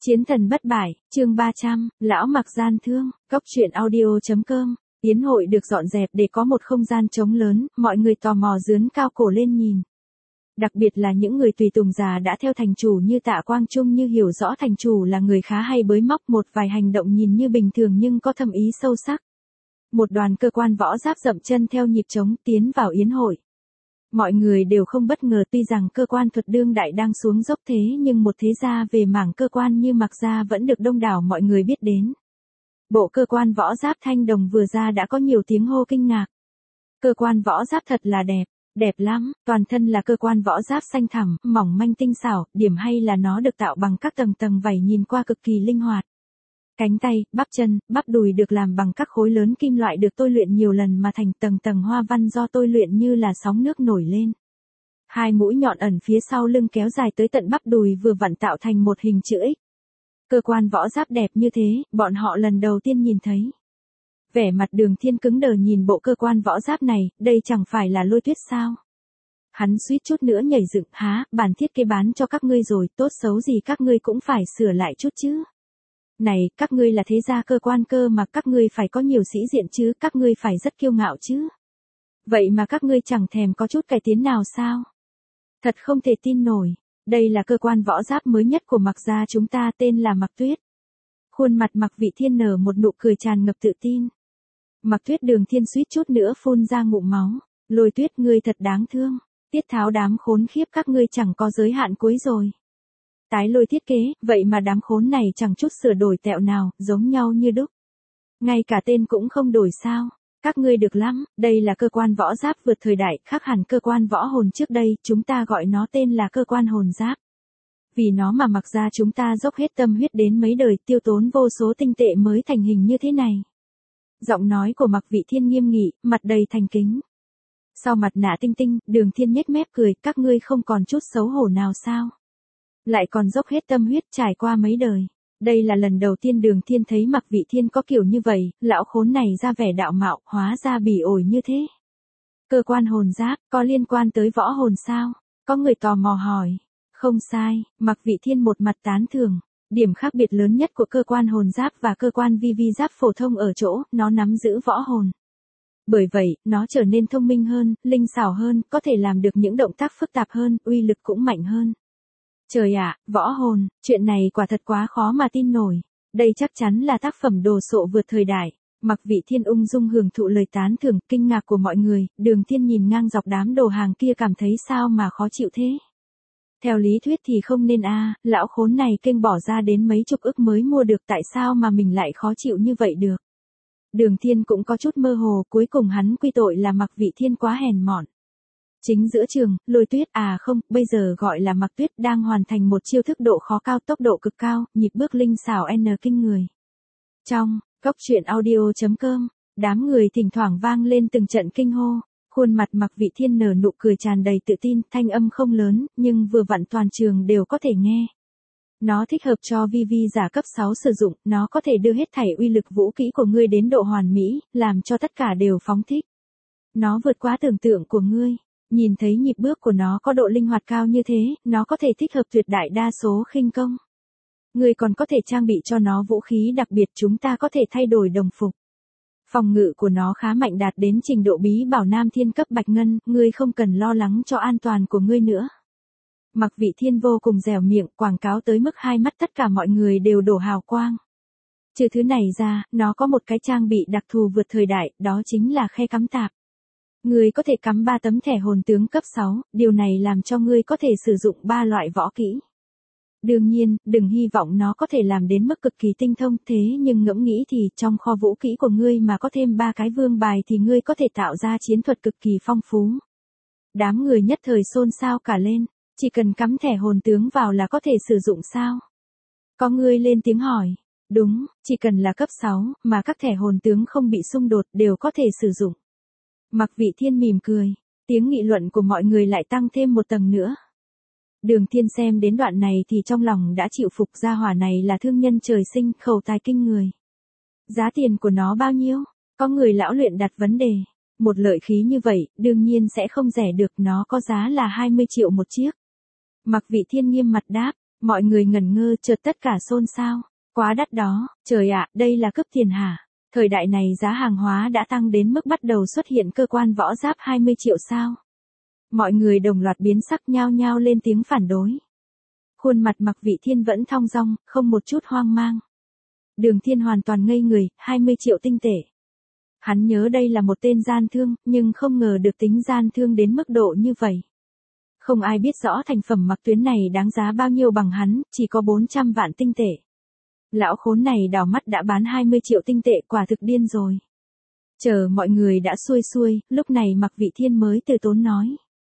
Chiến thần bất bại, chương 300, lão mặc gian thương, góc truyện audio.com. Yến hội được dọn dẹp để có một không gian trống lớn, mọi người tò mò dướn cao cổ lên nhìn. Đặc biệt là những người tùy tùng già đã theo thành chủ như Tạ Quang Trung như hiểu rõ thành chủ là người khá hay bới móc, một vài hành động nhìn như bình thường nhưng có thâm ý sâu sắc. Một đoàn cơ quan võ giáp dậm chân theo nhịp trống tiến vào yến hội. Mọi người đều không bất ngờ, tuy rằng cơ quan thuật đương đại đang xuống dốc thế nhưng một thế gia về mảng cơ quan như Mạc gia vẫn được đông đảo mọi người biết đến. Bộ cơ quan võ giáp thanh đồng vừa ra đã có nhiều tiếng hô kinh ngạc. Cơ quan võ giáp thật là đẹp, đẹp lắm, toàn thân là cơ quan võ giáp xanh thẳm, mỏng manh tinh xảo, điểm hay là nó được tạo bằng các tầng tầng vảy nhìn qua cực kỳ linh hoạt. Cánh tay, bắp chân, bắp đùi được làm bằng các khối lớn kim loại được tôi luyện nhiều lần mà thành tầng tầng hoa văn do tôi luyện như là sóng nước nổi lên. Hai mũi nhọn ẩn phía sau lưng kéo dài tới tận bắp đùi vừa vặn tạo thành một hình chữ X. Cơ quan võ giáp đẹp như thế, bọn họ lần đầu tiên nhìn thấy. Vẻ mặt Đường Thiên cứng đờ nhìn bộ cơ quan võ giáp này, đây chẳng phải là Lôi Tuyết sao? Hắn suýt chút nữa nhảy dựng, há, bản thiết kế bán cho các ngươi rồi, tốt xấu gì các ngươi cũng phải sửa lại chút chứ. Này, các ngươi là thế gia cơ quan cơ mà các ngươi phải có nhiều sĩ diện chứ, các ngươi phải rất kiêu ngạo chứ. Vậy mà các ngươi chẳng thèm có chút cải tiến nào sao? Thật không thể tin nổi, đây là cơ quan võ giáp mới nhất của Mạc gia chúng ta, tên là Mạc Tuyết. Khuôn mặt Mạc Vị Thiên nở một nụ cười tràn ngập tự tin. Mạc Tuyết Đường Thiên suýt chút nữa phun ra ngụm máu, Lôi Tuyết ngươi thật đáng thương, Tiết Tháo đám khốn khiếp các ngươi chẳng có giới hạn cuối rồi. Tái Lôi thiết kế, vậy mà đám khốn này chẳng chút sửa đổi tẹo nào, giống nhau như đúc. Ngay cả tên cũng không đổi sao, các ngươi được lắm, đây là cơ quan võ giáp vượt thời đại, khác hẳn cơ quan võ hồn trước đây, chúng ta gọi nó tên là cơ quan hồn giáp. Vì nó mà Mạc gia chúng ta dốc hết tâm huyết đến mấy đời, tiêu tốn vô số tinh tệ mới thành hình như thế này. Giọng nói của Mạc Vị Thiên nghiêm nghị, mặt đầy thành kính. Sau mặt nạ tinh tinh, Đường Thiên nhếch mép cười, các ngươi không còn chút xấu hổ nào sao? Lại còn dốc hết tâm huyết trải qua mấy đời. Đây là lần đầu tiên Đường Thiên thấy Mạc Vị Thiên có kiểu như vậy, lão khốn này ra vẻ đạo mạo, hóa ra bỉ ổi như thế. Cơ quan hồn giáp, có liên quan tới võ hồn sao? Có người tò mò hỏi. Không sai, Mạc Vị Thiên một mặt tán thưởng. Điểm khác biệt lớn nhất của cơ quan hồn giáp và cơ quan vi vi giáp phổ thông ở chỗ, nó nắm giữ võ hồn. Bởi vậy, nó trở nên thông minh hơn, linh xảo hơn, có thể làm được những động tác phức tạp hơn, uy lực cũng mạnh hơn. Trời ạ, võ hồn, chuyện này quả thật quá khó mà tin nổi. Đây chắc chắn là tác phẩm đồ sộ vượt thời đại. Mạc Vị Thiên ung dung hưởng thụ lời tán thưởng, kinh ngạc của mọi người, Đường Thiên nhìn ngang dọc đám đồ hàng kia cảm thấy sao mà khó chịu thế. Theo lý thuyết thì không nên lão khốn này kênh bỏ ra đến mấy chục ức mới mua được, tại sao mà mình lại khó chịu như vậy được. Đường Thiên cũng có chút mơ hồ, cuối cùng hắn quy tội là Mạc Vị Thiên quá hèn mọn. Chính giữa trường, Lôi Tuyết không, bây giờ gọi là Mạc Tuyết đang hoàn thành một chiêu thức độ khó cao, tốc độ cực cao, nhịp bước linh xảo kinh người. Trong, góc truyện audio.com, đám người thỉnh thoảng vang lên từng trận kinh hô, khuôn mặt Mạc Vị Thiên nở nụ cười tràn đầy tự tin, thanh âm không lớn, nhưng vừa vặn toàn trường đều có thể nghe. Nó thích hợp cho vi vi giả cấp 6 sử dụng, nó có thể đưa hết thảy uy lực vũ kỹ của ngươi đến độ hoàn mỹ, làm cho tất cả đều phóng thích. Nó vượt quá tưởng tượng của ngươi. Nhìn thấy nhịp bước của nó có độ linh hoạt cao như thế, nó có thể thích hợp tuyệt đại đa số khinh công. Ngươi còn có thể trang bị cho nó vũ khí đặc biệt, chúng ta có thể thay đổi đồng phục. Phòng ngự của nó khá mạnh, đạt đến trình độ bí bảo Nam Thiên cấp bạch ngân, ngươi không cần lo lắng cho an toàn của ngươi nữa. Mạc Vị Thiên vô cùng dẻo miệng, quảng cáo tới mức hai mắt tất cả mọi người đều đổ hào quang. Trừ thứ này ra, nó có một cái trang bị đặc thù vượt thời đại, đó chính là khe cắm tạp. Ngươi có thể cắm 3 tấm thẻ hồn tướng cấp 6, điều này làm cho ngươi có thể sử dụng 3 loại võ kỹ. Đương nhiên, đừng hy vọng nó có thể làm đến mức cực kỳ tinh thông, thế nhưng ngẫm nghĩ thì trong kho vũ kỹ của ngươi mà có thêm 3 cái vương bài thì ngươi có thể tạo ra chiến thuật cực kỳ phong phú. Đám người nhất thời xôn xao cả lên, chỉ cần cắm thẻ hồn tướng vào là có thể sử dụng sao? Có người lên tiếng hỏi, đúng, chỉ cần là cấp 6, mà các thẻ hồn tướng không bị xung đột đều có thể sử dụng. Mạc Vị Thiên mỉm cười, tiếng nghị luận của mọi người lại tăng thêm một tầng nữa. Đường Thiên xem đến đoạn này thì trong lòng đã chịu phục, gia hỏa này là thương nhân trời sinh, khẩu tài kinh người. Giá tiền của nó bao nhiêu? Có người lão luyện đặt vấn đề. Một lợi khí như vậy, đương nhiên sẽ không rẻ được, nó có giá là 20 triệu một chiếc. Mạc Vị Thiên nghiêm mặt đáp, Mọi người ngẩn ngơ, chợt tất cả xôn xao. Quá đắt đó, trời ạ, đây là cướp tiền hả? Thời đại này giá hàng hóa đã tăng đến mức bắt đầu xuất hiện cơ quan võ giáp 20 triệu sao? Mọi người đồng loạt biến sắc, nhao nhao lên tiếng phản đối. Khuôn mặt Mạc Vị Thiên vẫn thong dong, không một chút hoang mang. Đường Thiên hoàn toàn ngây người, 20 triệu tinh tệ. Hắn nhớ đây là một tên gian thương, nhưng không ngờ được tính gian thương đến mức độ như vậy. Không ai biết rõ thành phẩm Mạc Tuyến này đáng giá bao nhiêu bằng hắn, chỉ có 400 vạn tinh tệ. Lão khốn này đảo mắt đã bán 20 triệu tinh tệ, quả thực điên rồi. Chờ mọi người đã xuôi xuôi, lúc này Mạc Vị Thiên mới từ tốn nói.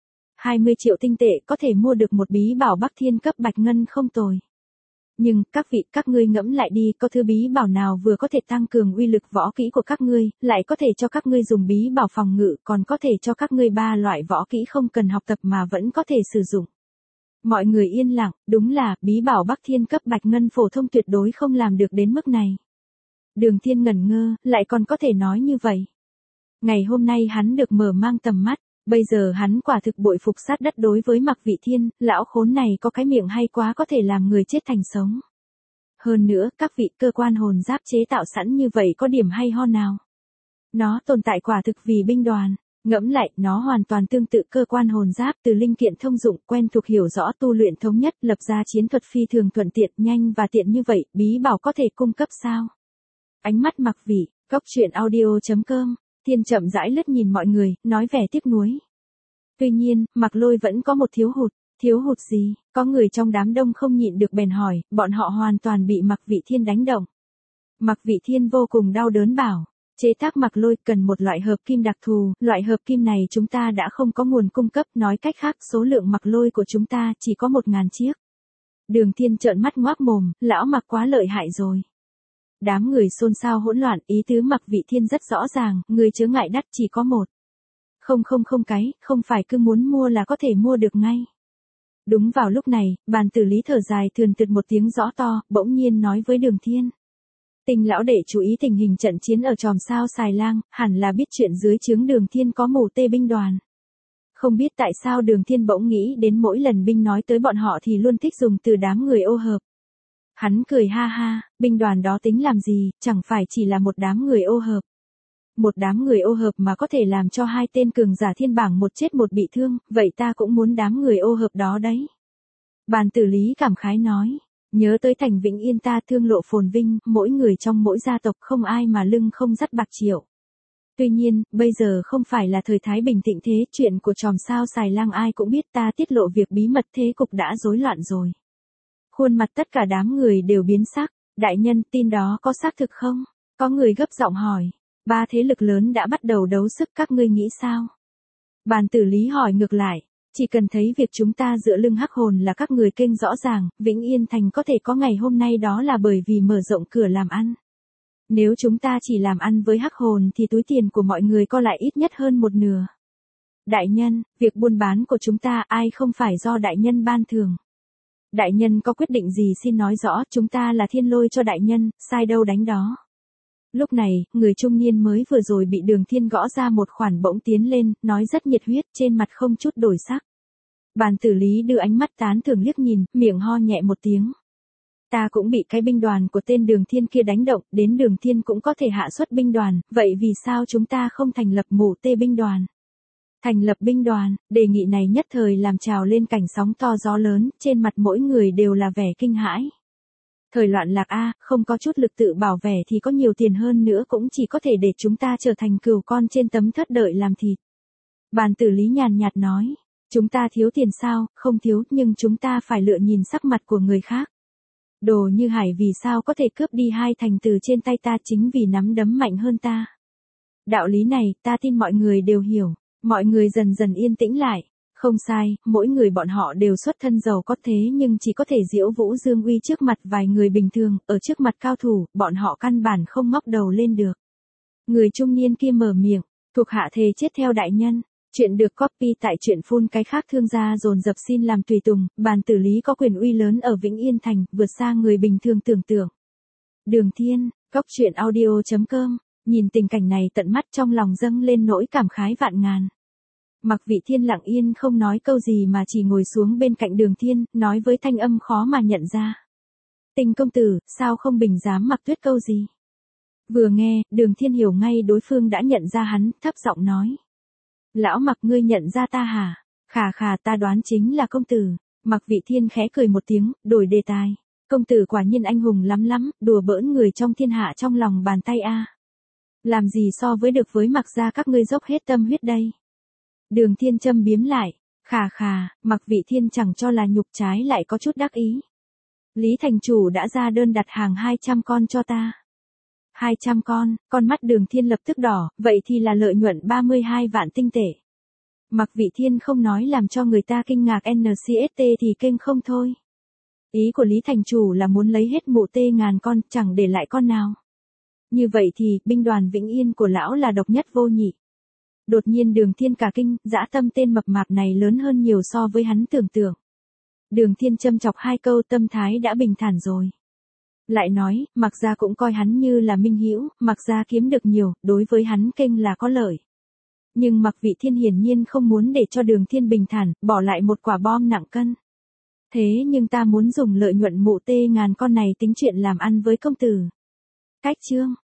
20 triệu tinh tệ có thể mua được một bí bảo Bắc Thiên cấp bạch ngân không tồi. Nhưng, các vị, các ngươi ngẫm lại đi, có thứ bí bảo nào vừa có thể tăng cường uy lực võ kỹ của các ngươi, lại có thể cho các ngươi dùng bí bảo phòng ngự, còn có thể cho các ngươi 3 loại võ kỹ không cần học tập mà vẫn có thể sử dụng. Mọi người yên lặng, đúng là, bí bảo Bắc Thiên cấp bạch ngân phổ thông tuyệt đối không làm được đến mức này. Đường Thiên ngẩn ngơ, lại còn có thể nói như vậy. Ngày hôm nay hắn được mở mang tầm mắt, bây giờ hắn quả thực bội phục sát đất đối với Mạc Vị Thiên, lão khốn này có cái miệng hay quá, có thể làm người chết thành sống. Hơn nữa, các vị, cơ quan hồn giáp chế tạo sẵn như vậy có điểm hay ho nào? Nó tồn tại quả thực vì binh đoàn. Ngẫm lại, nó hoàn toàn tương tự cơ quan hồn giáp, từ linh kiện thông dụng, quen thuộc hiểu rõ tu luyện thống nhất, lập ra chiến thuật phi thường thuận tiện, nhanh và tiện như vậy, bí bảo có thể cung cấp sao? Ánh mắt Mạc Vị, coctruyện.audio.com, Thiên chậm rãi lướt nhìn mọi người, nói vẻ tiếc nuối. Tuy nhiên, Mạc Lôi vẫn có một thiếu hụt. Thiếu hụt gì? Có người trong đám đông không nhịn được bèn hỏi, bọn họ hoàn toàn bị Mạc Vị Thiên đánh động. Mạc Vị Thiên vô cùng đau đớn bảo. Chế tác Mạc Lôi cần một loại hợp kim đặc thù, loại hợp kim này chúng ta đã không có nguồn cung cấp, nói cách khác số lượng Mạc Lôi của chúng ta chỉ có 1000 chiếc. Đường Thiên trợn mắt ngoác mồm, lão Mạc quá lợi hại rồi. Đám người xôn xao hỗn loạn, ý tứ Mạc Vị Thiên rất rõ ràng, người chớ ngại đắt chỉ có một. Không cái, không phải cứ muốn mua là có thể mua được ngay. Đúng vào lúc này, Bàn Tử Lý thở dài thườn thượt một tiếng rõ to, bỗng nhiên nói với Đường Thiên. Tinh lão đệ chú ý tình hình trận chiến ở chòm sao Xài Lang, hẳn là biết chuyện dưới trướng Đường Thiên có mù tê binh đoàn. Không biết tại sao Đường Thiên bỗng nghĩ đến mỗi lần binh nói tới bọn họ thì luôn thích dùng từ đám người ô hợp. Hắn cười ha ha, binh đoàn đó tính làm gì, chẳng phải chỉ là một đám người ô hợp. Một đám người ô hợp mà có thể làm cho 2 tên cường giả thiên bảng một chết một bị thương, vậy ta cũng muốn đám người ô hợp đó đấy. Bàn Tử Lý cảm khái nói. Nhớ tới thành Vĩnh Yên ta thương lộ phồn vinh, mỗi người trong mỗi gia tộc không ai mà lưng không dắt bạc triệu. Tuy nhiên, bây giờ không phải là thời thái bình thịnh thế, chuyện của chòm sao Xài Lang ai cũng biết, ta tiết lộ việc bí mật thế cục đã rối loạn rồi. Khuôn mặt tất cả đám người đều biến sắc, đại nhân tin đó có xác thực không? Có người gấp giọng hỏi, 3 thế lực lớn đã bắt đầu đấu sức, các ngươi nghĩ sao? Bàn Tử Lý hỏi ngược lại. Chỉ cần thấy việc chúng ta dựa lưng Hắc Hồn là các người kênh rõ ràng, Vĩnh Yên Thành có thể có ngày hôm nay đó là bởi vì mở rộng cửa làm ăn. Nếu chúng ta chỉ làm ăn với Hắc Hồn thì túi tiền của mọi người co lại ít nhất hơn 1/2. Đại nhân, việc buôn bán của chúng ta ai không phải do đại nhân ban thưởng. Đại nhân có quyết định gì xin nói rõ, chúng ta là thiên lôi cho đại nhân, sai đâu đánh đó. Lúc này, người trung niên mới vừa rồi bị Đường Thiên gõ ra một khoản bỗng tiến lên, nói rất nhiệt huyết, trên mặt không chút đổi sắc. Bàn Tử Lý đưa ánh mắt tán thưởng liếc nhìn, miệng ho nhẹ một tiếng. Ta cũng bị cái binh đoàn của tên Đường Thiên kia đánh động, đến Đường Thiên cũng có thể hạ xuất binh đoàn, vậy vì sao chúng ta không thành lập mù tê binh đoàn? Thành lập binh đoàn, đề nghị này nhất thời làm trào lên cảnh sóng to gió lớn, trên mặt mỗi người đều là vẻ kinh hãi. Thời loạn lạc a, không có chút lực tự bảo vệ thì có nhiều tiền hơn nữa cũng chỉ có thể để chúng ta trở thành cừu con trên tấm thớt đợi làm thịt. Bàn Tử Lý nhàn nhạt nói, chúng ta thiếu tiền sao, không thiếu, nhưng chúng ta phải lựa nhìn sắc mặt của người khác. Đồ như Hải vì sao có thể cướp đi 2 thành từ trên tay ta chính vì nắm đấm mạnh hơn ta. Đạo lý này, ta tin mọi người đều hiểu, mọi người dần dần yên tĩnh lại. Không sai, mỗi người bọn họ đều xuất thân giàu có thế nhưng chỉ có thể diễu vũ dương uy trước mặt vài người bình thường, ở trước mặt cao thủ, bọn họ căn bản không ngóc đầu lên được. Người trung niên kia mở miệng, thuộc hạ thề chết theo đại nhân. Chuyện được copy tại truyện phun cái khác thương gia dồn dập xin làm tùy tùng, Bàn Tử Lý có quyền uy lớn ở Vĩnh Yên Thành, vượt xa người bình thường tưởng tượng. Đường Thiên, coctruyện.audio.com, nhìn tình cảnh này tận mắt trong lòng dâng lên nỗi cảm khái vạn ngàn. Mặc Vị Thiên lặng yên không nói câu gì mà chỉ ngồi xuống bên cạnh Đường Thiên, nói với thanh âm khó mà nhận ra. Tình công tử, sao không bình dám Mặc Tuyết câu gì? Vừa nghe, Đường Thiên hiểu ngay đối phương đã nhận ra hắn, thấp giọng nói. Lão Mặc, ngươi nhận ra ta hả? Khà khà, ta đoán chính là công tử. Mặc Vị Thiên khẽ cười một tiếng, đổi đề tài. Công tử quả nhiên anh hùng lắm lắm, đùa bỡn người trong thiên hạ trong lòng bàn tay a. Làm gì so với được với Mặc gia các ngươi dốc hết tâm huyết đây? Đường Thiên châm biếm lại. Khà khà, Mặc Vị Thiên chẳng cho là nhục, trái lại có chút đắc ý. Lý thành chủ đã ra đơn đặt hàng 200 con cho ta. 200 con mắt Đường Thiên lập tức đỏ, vậy thì là lợi nhuận 32 vạn tinh tệ. Mặc Vị Thiên không nói làm cho người ta kinh ngạc NCST thì kinh không thôi. Ý của Lý thành chủ là muốn lấy hết mụ tê ngàn con, chẳng để lại con nào. Như vậy thì, binh đoàn Vĩnh Yên của lão là độc nhất vô nhị. Đột nhiên Đường Thiên cả kinh, dã tâm tên mập mạp này lớn hơn nhiều so với hắn tưởng tượng. Đường Thiên châm chọc hai câu, tâm thái đã bình thản rồi. Lại nói, Mặc gia cũng coi hắn như là minh hữu, Mặc gia kiếm được nhiều, đối với hắn kênh là có lợi. Nhưng Mặc Vị Thiên hiển nhiên không muốn để cho Đường Thiên bình thản, bỏ lại một quả bom nặng cân. Thế nhưng ta muốn dùng lợi nhuận mụ tê ngàn con này tính chuyện làm ăn với công tử. Cách chương